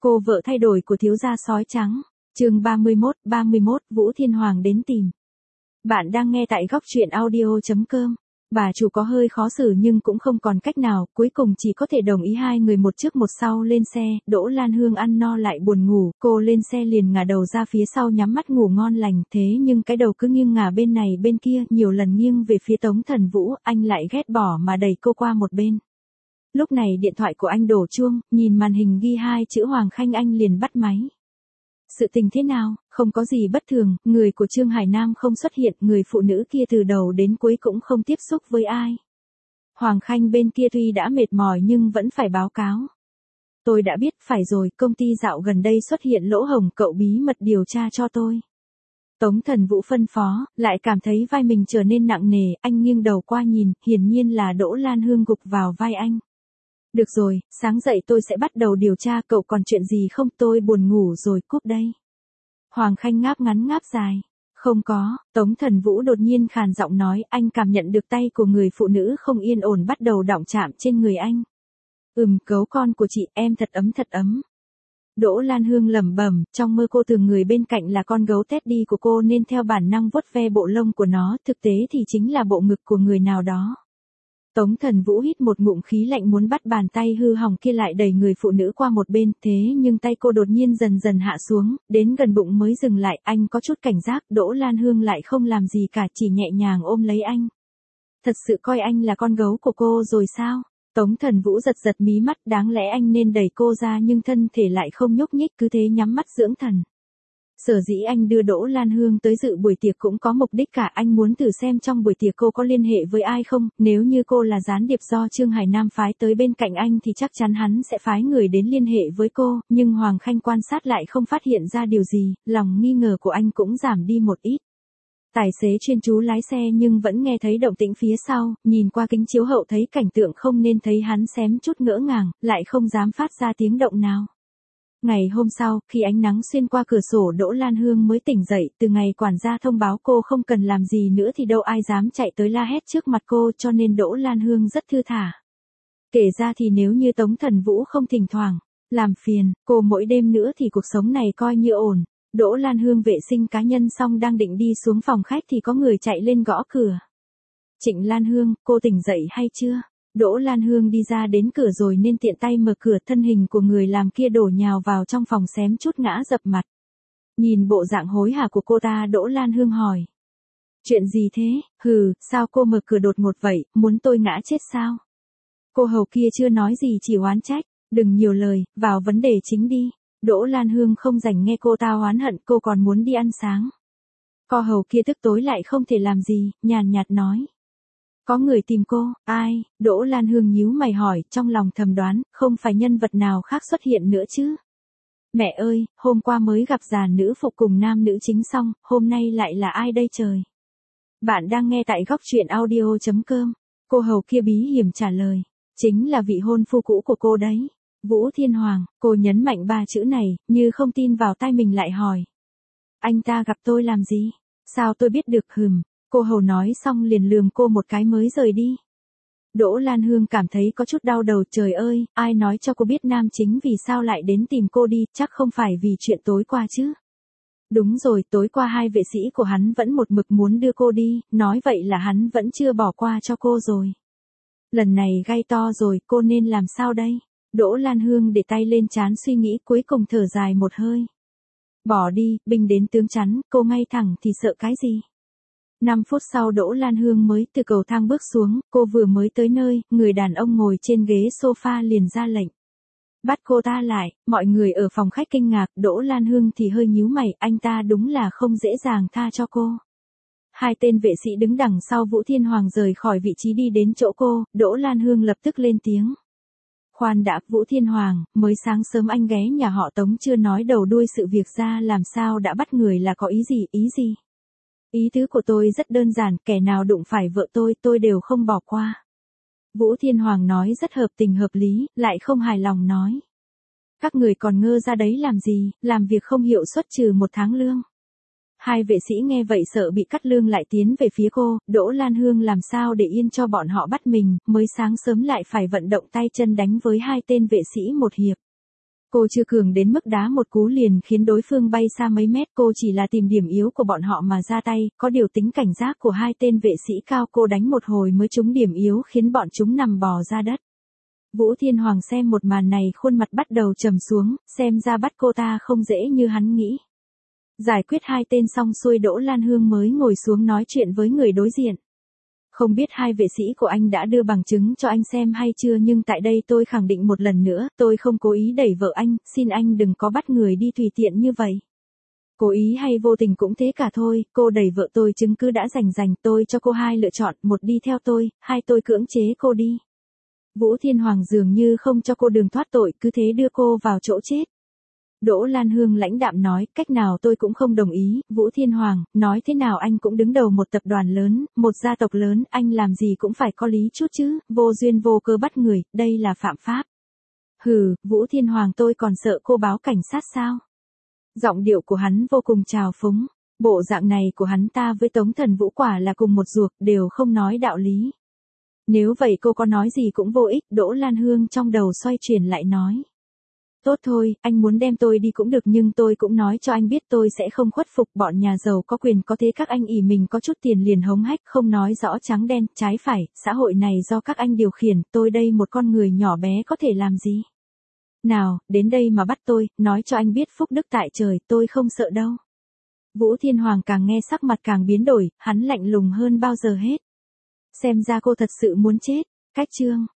Cô vợ thay đổi của thiếu gia sói trắng. Chương 31, Vũ Thiên Hoàng đến tìm. Bạn đang nghe tại góc truyện audio.com. Bà chủ có hơi khó xử nhưng cũng không còn cách nào, cuối cùng chỉ có thể đồng ý hai người một trước một sau lên xe. Đỗ Lan Hương ăn no lại buồn ngủ, cô lên xe liền ngả đầu ra phía sau nhắm mắt ngủ ngon lành, thế nhưng cái đầu cứ nghiêng ngả bên này bên kia, nhiều lần nghiêng về phía Tống Thần Vũ, anh lại ghét bỏ mà đẩy cô qua một bên. Lúc này điện thoại của anh đổ chuông, nhìn màn hình ghi hai chữ Hoàng Khanh anh liền bắt máy. Sự tình thế nào? Không có gì bất thường, người của Trương Hải Nam không xuất hiện, người phụ nữ kia từ đầu đến cuối cũng không tiếp xúc với ai. Hoàng Khanh bên kia tuy đã mệt mỏi nhưng vẫn phải báo cáo. Tôi đã biết, phải rồi, công ty dạo gần đây xuất hiện lỗ hổng, cậu bí mật điều tra cho tôi. Tống Thần Vũ phân phó, lại cảm thấy vai mình trở nên nặng nề, anh nghiêng đầu qua nhìn, hiển nhiên là Đỗ Lan Hương gục vào vai anh. Được rồi, sáng dậy tôi sẽ bắt đầu điều tra, cậu còn chuyện gì không, tôi buồn ngủ rồi, cúp đây. Hoàng Khanh ngáp ngắn ngáp dài. Không có, Tống Thần Vũ đột nhiên khàn giọng nói, anh cảm nhận được tay của người phụ nữ không yên ổn bắt đầu đọng chạm trên người anh. Gấu con của chị, em thật ấm thật ấm. Đỗ Lan Hương lẩm bẩm, trong mơ cô tưởng người bên cạnh là con gấu Teddy của cô nên theo bản năng vuốt ve bộ lông của nó, thực tế thì chính là bộ ngực của người nào đó. Tống Thần Vũ hít một ngụm khí lạnh muốn bắt bàn tay hư hỏng kia lại đẩy người phụ nữ qua một bên, thế nhưng tay cô đột nhiên dần dần hạ xuống, đến gần bụng mới dừng lại, anh có chút cảnh giác, Đỗ Lan Hương lại không làm gì cả, chỉ nhẹ nhàng ôm lấy anh. Thật sự coi anh là con gấu của cô rồi sao? Tống Thần Vũ giật giật mí mắt, đáng lẽ anh nên đẩy cô ra nhưng thân thể lại không nhúc nhích, cứ thế nhắm mắt dưỡng thần. Sở dĩ anh đưa Đỗ Lan Hương tới dự buổi tiệc cũng có mục đích cả, anh muốn thử xem trong buổi tiệc cô có liên hệ với ai không, nếu như cô là gián điệp do Trương Hải Nam phái tới bên cạnh anh thì chắc chắn hắn sẽ phái người đến liên hệ với cô, nhưng Hoàng Khanh quan sát lại không phát hiện ra điều gì, lòng nghi ngờ của anh cũng giảm đi một ít. Tài xế chuyên chú lái xe nhưng vẫn nghe thấy động tĩnh phía sau, nhìn qua kính chiếu hậu thấy cảnh tượng không nên thấy hắn xém chút ngỡ ngàng, lại không dám phát ra tiếng động nào. Ngày hôm sau, khi ánh nắng xuyên qua cửa sổ Đỗ Lan Hương mới tỉnh dậy, từ ngày quản gia thông báo cô không cần làm gì nữa thì đâu ai dám chạy tới la hét trước mặt cô, cho nên Đỗ Lan Hương rất thư thả. Kể ra thì nếu như Tống Thần Vũ không thỉnh thoảng làm phiền cô mỗi đêm nữa thì cuộc sống này coi như ổn. Đỗ Lan Hương vệ sinh cá nhân xong đang định đi xuống phòng khách thì có người chạy lên gõ cửa. Trịnh Lan Hương, cô tỉnh dậy hay chưa? Đỗ Lan Hương đi ra đến cửa rồi nên tiện tay mở cửa, thân hình của người làm kia đổ nhào vào trong phòng xém chút ngã dập mặt. Nhìn bộ dạng hối hả của cô ta Đỗ Lan Hương hỏi. Chuyện gì thế? Sao cô mở cửa đột ngột vậy, muốn tôi ngã chết sao? Cô hầu kia chưa nói gì chỉ oán trách, đừng nhiều lời, vào vấn đề chính đi. Đỗ Lan Hương không rảnh nghe cô ta oán hận, cô còn muốn đi ăn sáng. Co hầu kia tức tối lại không thể làm gì, nhàn nhạt nói. Có người tìm cô, ai? Đỗ Lan Hương nhíu mày hỏi, trong lòng thầm đoán, không phải nhân vật nào khác xuất hiện nữa chứ. Mẹ ơi, hôm qua mới gặp già nữ phục cùng nam nữ chính xong, hôm nay lại là ai đây trời? Bạn đang nghe tại góc truyện audio.com. Cô hầu kia bí hiểm trả lời. Chính là vị hôn phu cũ của cô đấy. Vũ Thiên Hoàng, cô nhấn mạnh ba chữ này, như không tin vào tai mình lại hỏi. Anh ta gặp tôi làm gì? Sao tôi biết được? Cô hầu nói xong liền lườm cô một cái mới rời đi. Đỗ Lan Hương cảm thấy có chút đau đầu, trời ơi, ai nói cho cô biết nam chính vì sao lại đến tìm cô đi, chắc không phải vì chuyện tối qua chứ. Đúng rồi, tối qua hai vệ sĩ của hắn vẫn một mực muốn đưa cô đi, nói vậy là hắn vẫn chưa bỏ qua cho cô rồi. Lần này gay to rồi, cô nên làm sao đây? Đỗ Lan Hương để tay lên trán suy nghĩ, cuối cùng thở dài một hơi. Bỏ đi, binh đến tướng chắn, cô ngay thẳng thì sợ cái gì? 5 phút sau Đỗ Lan Hương mới từ cầu thang bước xuống, cô vừa mới tới nơi, người đàn ông ngồi trên ghế sofa liền ra lệnh. Bắt cô ta lại, mọi người ở phòng khách kinh ngạc, Đỗ Lan Hương thì hơi nhíu mày, anh ta đúng là không dễ dàng tha cho cô. Hai tên vệ sĩ đứng đằng sau Vũ Thiên Hoàng rời khỏi vị trí đi đến chỗ cô, Đỗ Lan Hương lập tức lên tiếng. Khoan đã, Vũ Thiên Hoàng, mới sáng sớm anh ghé nhà họ Tống chưa nói đầu đuôi sự việc ra làm sao đã bắt người là có ý gì? Ý tứ của tôi rất đơn giản, kẻ nào đụng phải vợ tôi đều không bỏ qua. Vũ Thiên Hoàng nói rất hợp tình hợp lý, lại không hài lòng nói. Các người còn ngơ ra đấy làm gì, làm việc không hiệu suất trừ 1 tháng lương. Hai vệ sĩ nghe vậy sợ bị cắt lương lại tiến về phía cô, Đỗ Lan Hương làm sao để yên cho bọn họ bắt mình, mới sáng sớm lại phải vận động tay chân đánh với hai tên vệ sĩ một hiệp. Cô chưa cường đến mức đá một cú liền khiến đối phương bay xa mấy mét, cô chỉ là tìm điểm yếu của bọn họ mà ra tay, có điều tính cảnh giác của hai tên vệ sĩ cao cô đánh một hồi mới trúng điểm yếu khiến bọn chúng nằm bò ra đất. Vũ Thiên Hoàng xem một màn này khuôn mặt bắt đầu trầm xuống, xem ra bắt cô ta không dễ như hắn nghĩ. Giải quyết hai tên xong xuôi Đỗ Lan Hương mới ngồi xuống nói chuyện với người đối diện. Không biết hai vệ sĩ của anh đã đưa bằng chứng cho anh xem hay chưa, nhưng tại đây tôi khẳng định một lần nữa, tôi không cố ý đẩy vợ anh, xin anh đừng có bắt người đi tùy tiện như vậy. Cố ý hay vô tình cũng thế cả thôi, cô đẩy vợ tôi chứng cứ đã rành, tôi cho cô hai lựa chọn, một đi theo tôi, hai tôi cưỡng chế cô đi. Vũ Thiên Hoàng dường như không cho cô đường thoát tội, cứ thế đưa cô vào chỗ chết. Đỗ Lan Hương lãnh đạm nói, cách nào tôi cũng không đồng ý, Vũ Thiên Hoàng, nói thế nào anh cũng đứng đầu một tập đoàn lớn, một gia tộc lớn, anh làm gì cũng phải có lý chút chứ, vô duyên vô cớ bắt người, đây là phạm pháp. Hừ, Vũ Thiên Hoàng, tôi còn sợ cô báo cảnh sát sao? Giọng điệu của hắn vô cùng trào phúng, bộ dạng này của hắn ta với Tống Thần Vũ quả là cùng một ruột, đều không nói đạo lý. Nếu vậy cô có nói gì cũng vô ích, Đỗ Lan Hương trong đầu xoay chuyển lại nói. Tốt thôi, anh muốn đem tôi đi cũng được, nhưng tôi cũng nói cho anh biết tôi sẽ không khuất phục, bọn nhà giàu có quyền có thế, các anh ỷ mình có chút tiền liền hống hách, không nói rõ trắng đen, trái phải, xã hội này do các anh điều khiển, tôi đây một con người nhỏ bé có thể làm gì? Nào, đến đây mà bắt tôi, nói cho anh biết phúc đức tại trời, tôi không sợ đâu. Vũ Thiên Hoàng càng nghe sắc mặt càng biến đổi, hắn lạnh lùng hơn bao giờ hết. Xem ra cô thật sự muốn chết. Cách chương